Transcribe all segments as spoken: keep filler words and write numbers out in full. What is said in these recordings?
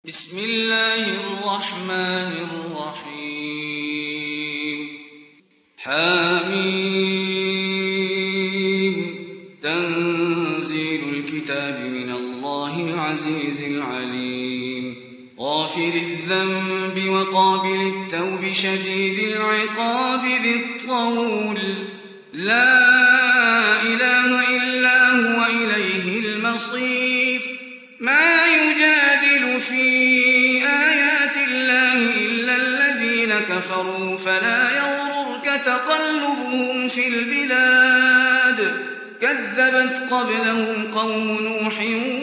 بسم الله الرحمن الرحيم حميم تنزيل الكتاب من الله العزيز العليم غافر الذنب وقابل التوب شديد العقاب ذي الطول لا إله إلا هو إليه المصير ما يجادل في آيات الله إلا الذين كفروا فلا يغررك تقلبهم في البلاد كذبت قبلهم قوم نوح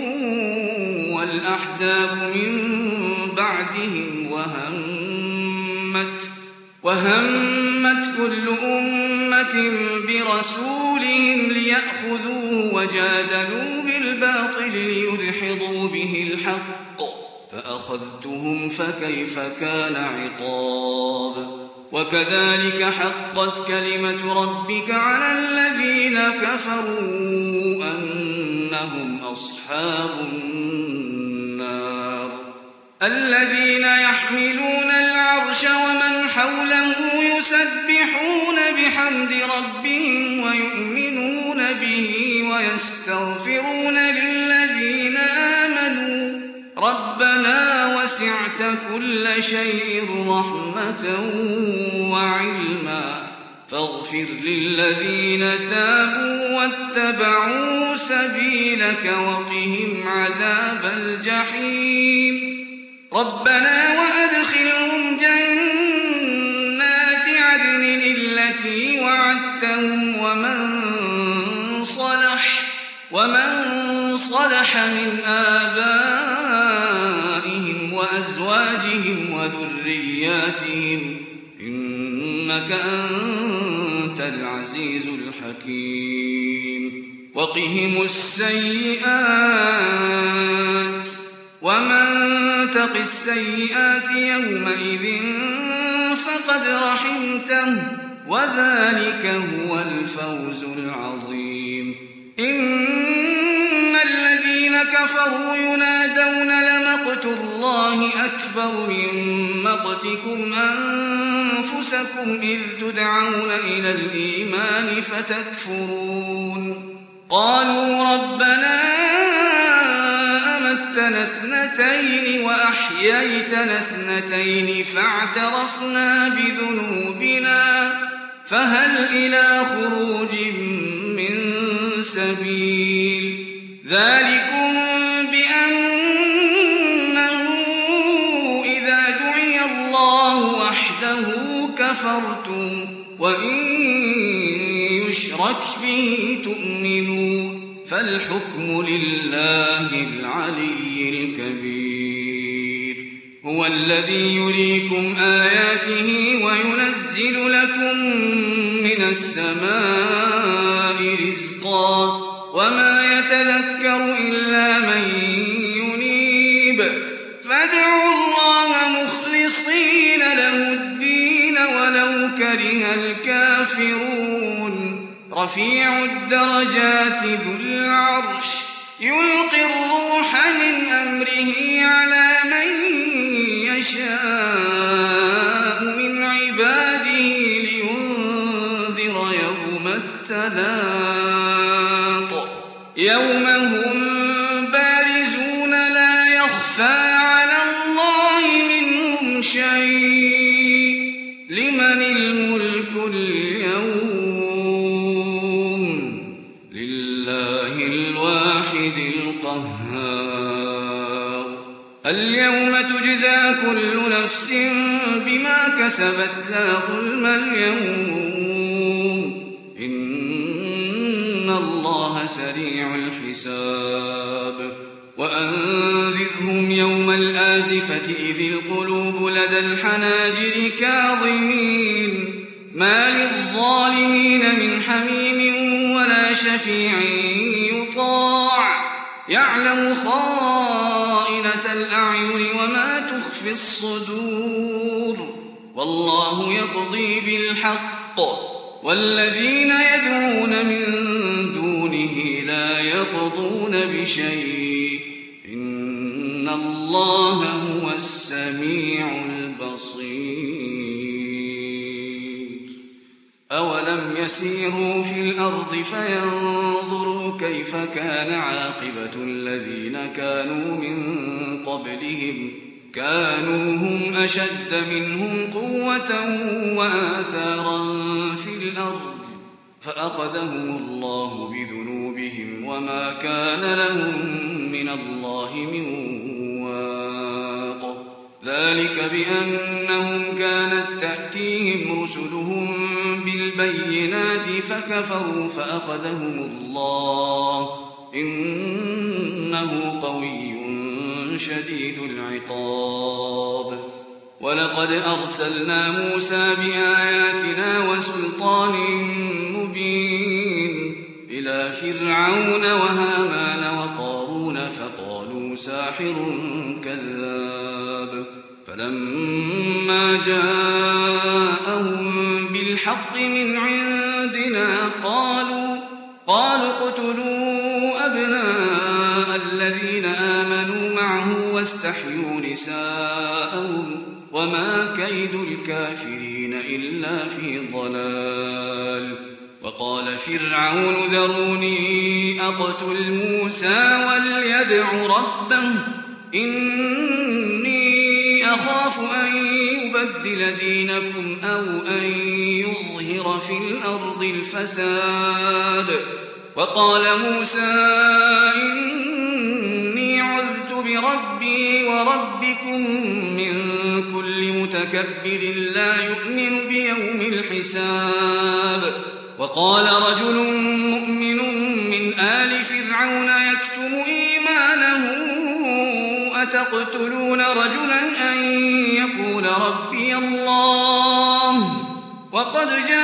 والأحزاب من بعدهم وهمت وهمت كل أمة برسولهم ليأخذوه وجادلوا بالباطل ليدحضوا به الحق فأخذتهم فكيف كان عقاب وكذلك حقت كلمة ربك على الذين كفروا أنهم أصحاب النار الذين يحملون العرش ومن حوله يسبحون بحمد ربهم ويؤمنون به ويستغفرون للذين آمنوا ربنا وسعت كل شيء رحمة وعلما فاغفر للذين تابوا واتبعوا سبيلك وقهم عذاب الجحيم ربنا وأدخلهم جنات عدن التي وعدتهم ومن صلح ومن صلح من آبائهم وأزواجهم وذرياتهم إنك أنت العزيز الحكيم وقهم السيئات ومن تق السيئات يومئذ فقد رحمته وذلك هو الفوز العظيم إن الذين كفروا ينادون لمقت الله أكبر من مقتكم أنفسكم إذ تدعون إلى الإيمان فتكفرون قالوا ربنا أمتنا اثنتين وأحييتنا اثنتين فاعترفنا بذنوبنا فهل إلى خروج من سبيل ذلكم بأنه إذا دعي الله وحده كفرتم وإن يشرك به تؤمنون فالحكم لله العلي الكبير هو الذي يريكم آياته وينزل لكم من السماء رزقا وما يتذكر إلا من ينيب فادعوا الله مخلصين له الدين ولو كره الكافرون رفيع الدرجات ذو العرش يلقي الروح من أمره على من يشاء من عباده لينذر يوم التلاق يوم هم بارزون لا يخفى على الله منهم شيء لمن الملك اليوم لله الواحد القهار اليوم تجزى كل نفس بما كسبت لا ظلم اليوم إن الله سريع الحساب وأنذرهم يوم الآزفة إذ القلوب لدى الحناجر كاظمين ما للظالمين من حميم ولا شفيع يطاع يعلم خائنة الأعين وما تخفي الصدور والله يقضي بالحق والذين يدعون من دونه لا يقضون بشيء إن الله الله هو السميع البصير أولم يسيروا في الأرض فينظروا كيف كان عاقبة الذين كانوا من قبلهم كانوا هم أشد منهم قوة وآثارا في الأرض فأخذهم الله بذنوبهم وما كان لهم من الله من واق ذلك بأنهم كانت تأتيهم رسلهم بالبينات فكفروا فأخذهم الله إنه قوي شديد العقاب ولقد أرسلنا موسى بآياتنا وسلطان مبين إلى فرعون وهامان وقارون فقالوا ساحر كذاب فلما جاءهم بالحق من عندنا قالوا قالوا اقتلوا أبناء الذين آمنوا معه واستحيوا نساءهم وما كيد الكافرين إلا في ضلال وقال فرعون ذروني أقتل موسى وليدع ربه إني أخاف أن يبدل دينكم أو أن يظهر في الأرض الفساد وقال موسى إني عذت بربي وربكم من كل متكبر لا يؤمن بيوم الحساب وقال رجل مؤمن من آل فرعون يكتم إيمانه أتقتلون رجلا أن يقول ربي الله وقد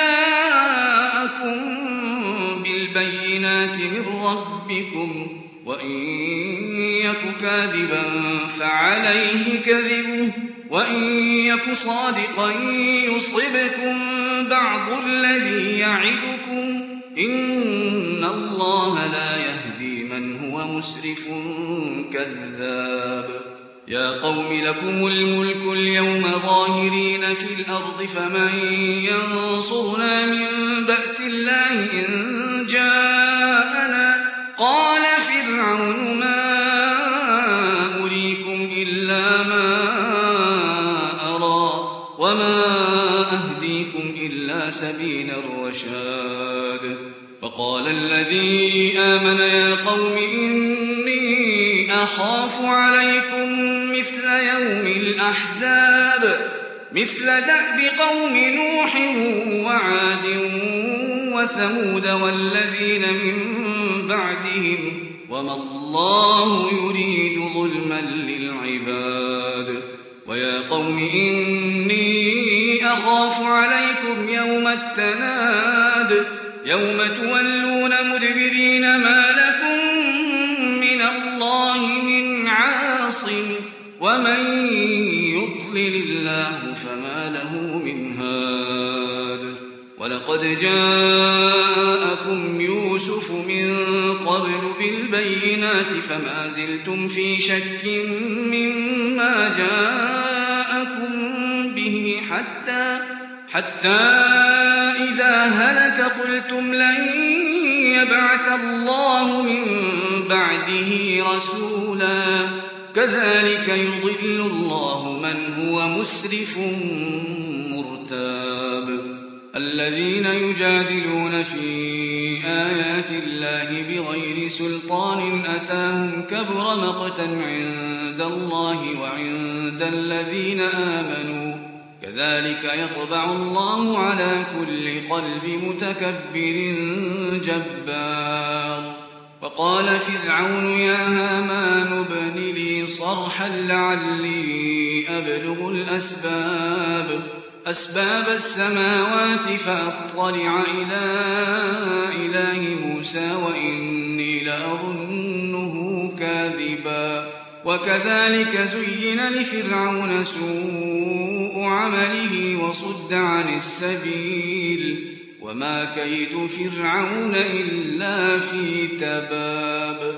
جاءكم بالبينات من ربكم وإن يك كاذبا فعليه كذبه وإن يك صادقا يصبكم بعض الذي يعدكم إن الله لا يهدي من هو مسرف كذاب يا قوم لكم الملك اليوم ظاهرين في الأرض فمن ينصرنا من بأس الله إن جاءنا قال فرعون ما أريكم إلا ما أرى وما أهديكم إلا سبيل الرشاد وقال الذي آمن يا قوم إني أخاف عليكم مثل يوم الأحزاب مثل دأب قوم نوح وعاد وثمود والذين من بعدهم وما الله يريد ظلما للعباد ويا قوم إني أخاف عليكم يوم التناد يوم تولون مدبرين ما لكم من الله من عاصم ومن يضلل الله فما له من هاد ولقد جاءكم يوسف من قبل بالبينات فما زلتم في شك مما جاءكم به حتى حتى إذا هلك قلتم لن يبعث الله من بعده رسولا كذلك يضل الله من هو مسرف مرتاب الذين يجادلون في آيات الله بغير سلطان أتاهم كبر مقتا عند الله وعند الذين آمنوا كذلك يطبع الله على كل قلب متكبر جبار وقال فرعون يا هامان ابن لي صرحا لعلي أبلغ الأسباب أسباب السماوات فأطلع إلى إله موسى وإني لأظنه كاذبا وكذلك زين لفرعون سوء عمله وصد عن السبيل وما كيد فرعون إلا في تباب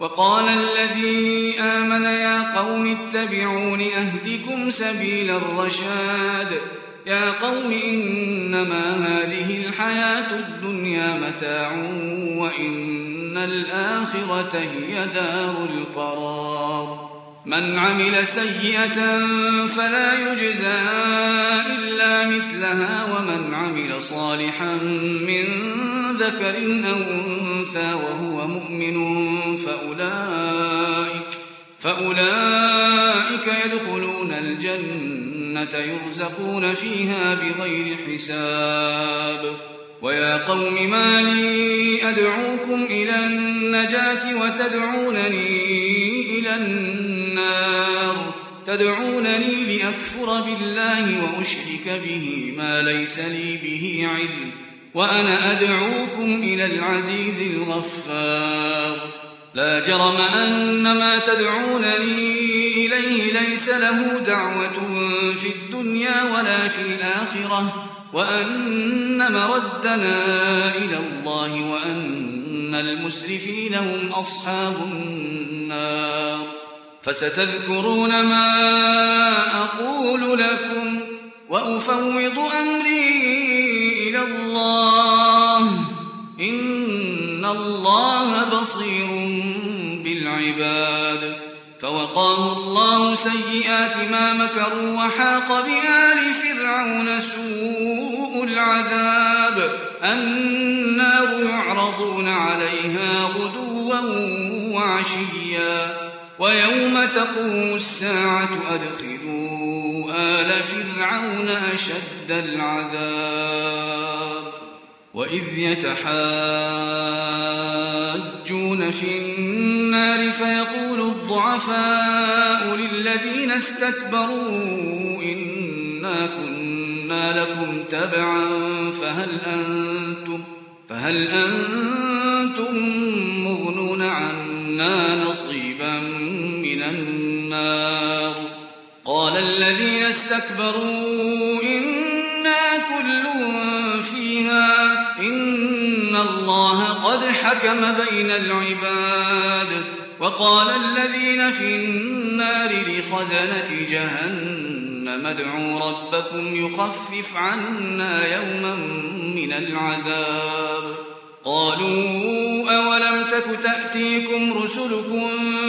وقال الذي آمن يا قوم اتبعون أهدكم سبيل الرشاد يا قوم إنما هذه الحياة الدنيا متاع وإن الآخرة هي دار القرار من عمل سيئة فلا يجزى إلا مثلها ومن عمل صالحا من ذكر أو أنثى وهو مؤمن فأولئك, فأولئك يدخلون الجنة يرزقون فيها بغير حساب ويا قوم ما لي أدعوكم إلى النجاة وتدعونني إلى النار تدعونني لأكفر بالله وأشرك به ما ليس لي به علم وأنا أدعوكم إلى العزيز الغفار لا جرم أن ما تدعونني إليه ليس له دعوة في الدنيا ولا في الآخرة وأن مردنا إلى الله وأن المسرفين هم أصحاب النار فستذكرون ما أقول لكم وأفوض أمري إلى الله إن الله بصير بالعباد فوقاه الله سيئات ما مكروا وحاق بآل فرعون سوء العذاب النار يعرضون عليها غدوا وعشيا ويوم تقوم الساعة أدخلوا آل فرعون أشد العذاب وإذ يتحاجون في النار فيقول الضعفاء للذين استكبروا إنا كنا لكم تبعا فهل أنتم, فهل أنتم مغنون عنا نصيبا من النار قال الذين استكبروا إنا كل فيها إن الله قد حكم بين العباد وقال الذين في النار لخزنة جهنم ادعوا ربكم يخفف عنا يوما من العذاب قالوا أولم تك تأتيكم رسلكم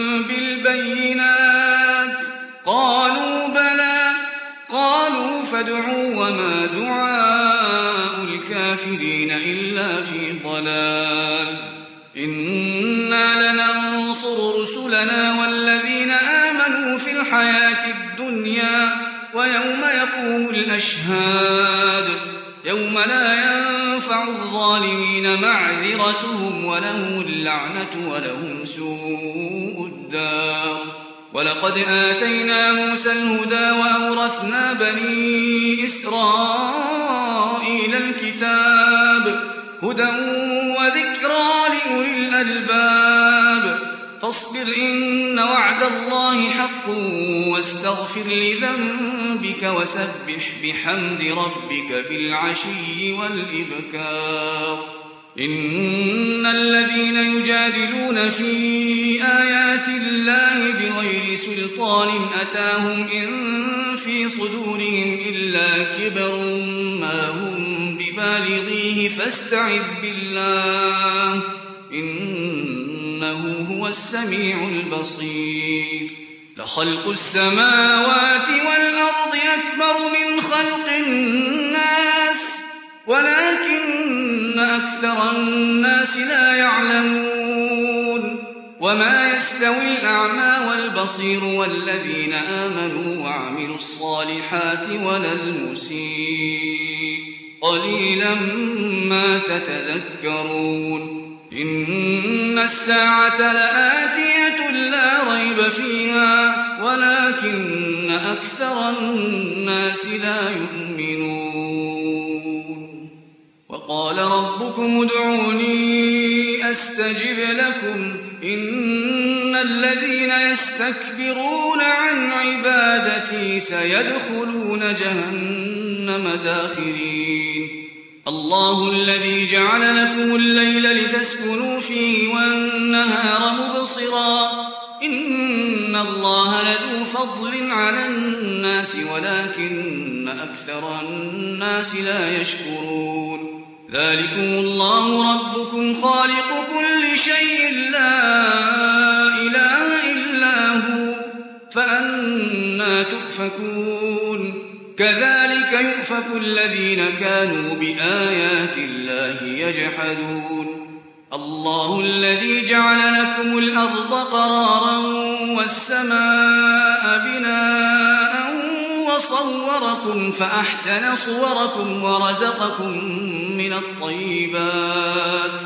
بالبينات قالوا بلى قالوا فادعوا وما دعاء الكافرين إلا في ضلال إنا لننصر رسلنا والذين آمنوا في الحياة الدنيا ويوم يقوم الأشهاد يوم لا ينفع الظالمين معذرتهم ولهم اللعنة ولهم سوء الدار ولقد آتينا موسى الهدى وأورثنا بني إسرائيل الكتاب هدى وذكرى لأولي الألباب فاصبر إن وعد الله حق واستغفر لذنبك وسبح بحمد ربك بالعشي والإبكار إن الذين يجادلون في آيات الله بغير سلطان أتاهم إن في صدورهم إلا كبر ما هم ببالغيه فاستعذ بالله إنه هو السميع البصير لخلق السماوات والأرض أكبر من خلق الناس ولكن أكثر الناس لا يعلمون وما يستوي الأعمى والبصير والذين آمنوا وعملوا الصالحات ولا المسيء قليلا ما تتذكرون إن الساعة لآتية لا ريب فيها ولكن أكثر الناس لا يؤمنون وقال ربكم ادعوني أستجب لكم إن الذين يستكبرون عن عبادتي سيدخلون جهنم داخرين الله الذي جعل لكم الليل لتسكنوا فيه والنهار مبصرا يسرا إن الله لذو فضل على الناس ولكن أكثر الناس لا يشكرون ذلكم الله ربكم خالق كل شيء لا إله إلا هو فأنى تؤفكون كذلك يؤفك الذين كانوا بآيات الله يجحدون الله الذي جعل لكم الأرض قرارا والسماء بناء وصوركم فأحسن صوركم ورزقكم من الطيبات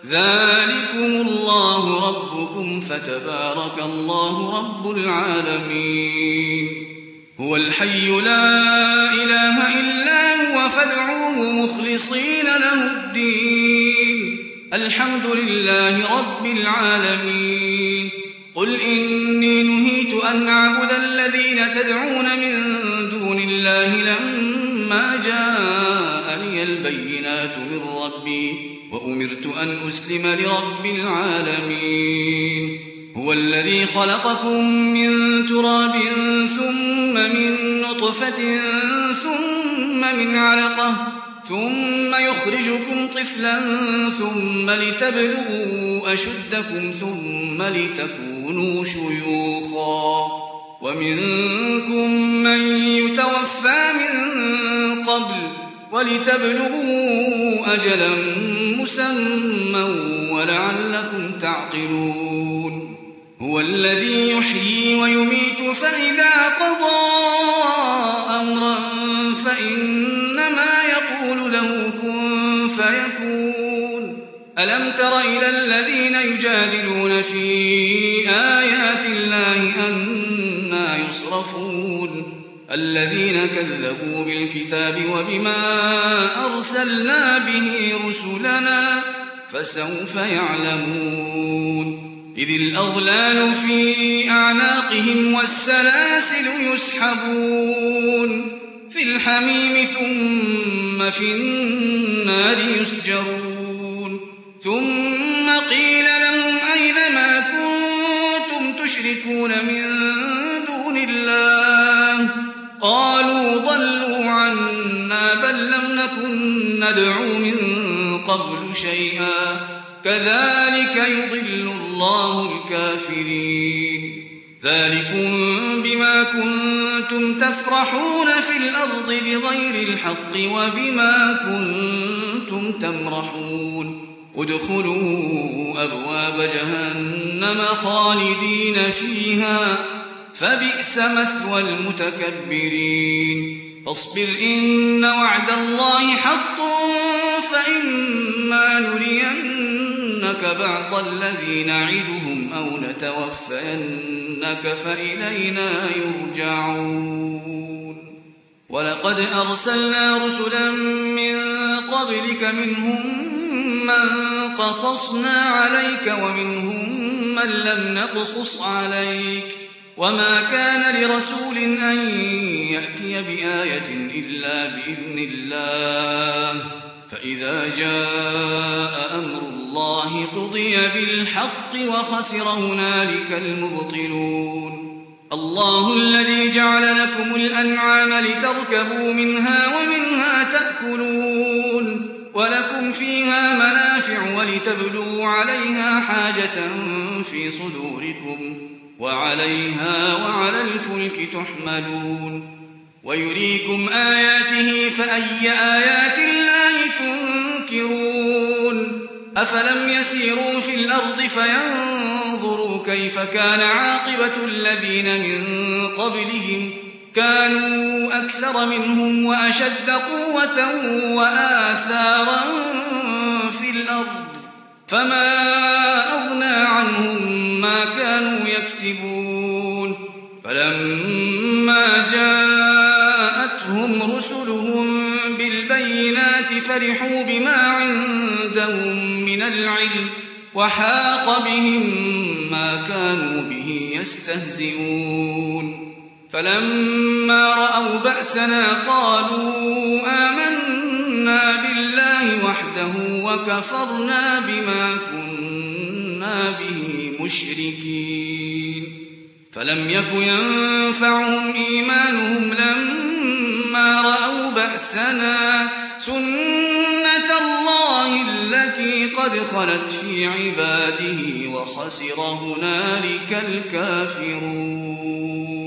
ذلكم الله ربكم فتبارك الله رب العالمين هو الحي لا إله إلا هو فادعوه مخلصين له الدين الحمد لله رب العالمين قل إني نهيت أن أعبد الذين تدعون من دون الله لما جاءني البينات من ربي وأمرت أن أسلم لرب العالمين هو الذي خلقكم من تراب ثم من نطفة ثم من علقة ثم يخرجكم طفلا ثم لتبلغوا أشدكم ثم لتكونوا شيوخا ومنكم من يتوفى من قبل ولتبلغوا أجلا مسمى ولعلكم تعقلون هو الذي يحيي ويميت فإذا قضى أمرا فإنما يقول له كن فيكون ألم تر إلى الذين يجادلون في آيات الله أنى يصرفون الذين كذبوا بالكتاب وبما أرسلنا به رسلنا فسوف يعلمون إذ الأغلال في أعناقهم والسلاسل يسحبون في الحميم ثم في النار يسجرون ثم قيل لهم أين ما كنتم تشركون من دون الله قالوا ضلوا عنا بل لم نكن ندعو من قبل شيئا كذلك يضل الله الكافرين ذلكم بما كنتم تفرحون في الأرض بغير الحق وبما كنتم تمرحون ادخلوا أبواب جهنم خالدين فيها فبئس مثوى المتكبرين فاصبر إن وعد الله حق فإما نرينك بعض الذي نعدهم أو نتوفينك فإلينا يرجعون ولقد أرسلنا رسلا من قبلك منهم من قصصنا عليك ومنهم من لم نقصص عليك وما كان لرسول أن يأتي بآية إلا بإذن الله فإذا جاء أمر الله قضي بالحق وخسر هنالك المبطلون الله الذي جعل لكم الأنعام لتركبوا منها ومنها تأكلون ولكم فيها منافع ولتبلغوا عليها حاجة في صدوركم وعليها وعلى الفلك تحملون ويريكم آياته فأي آيات الله تنكرون أفلم يسيروا في الأرض فينظروا كيف كان عاقبة الذين من قبلهم كانوا أكثر منهم وأشد قوة وآثارا في الأرض فما أغنى عنهم ما كانوا يكسبون فلما جاءتهم رسلهم بالبينات فرحوا بما عندهم من العلم وحاق بهم ما كانوا به يستهزئون فلما رأوا بأسنا قالوا آمنا بالله وحده وكفرنا بما كنا به المشركين فلم يك ينفعهم إيمانهم لما رأوا بأسنا سنة الله التي قد خلت في عباده وخسر هنالك الكافرون.